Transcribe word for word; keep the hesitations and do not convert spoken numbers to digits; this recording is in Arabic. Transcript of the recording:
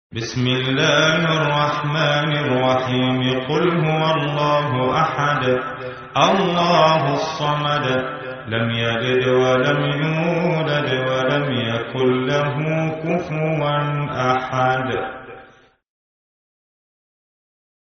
بسم الله الرحمن الرحيم قل هو الله أحد الله الصمد لم يلد ولم يولد ولم يكن له كفوا أحد.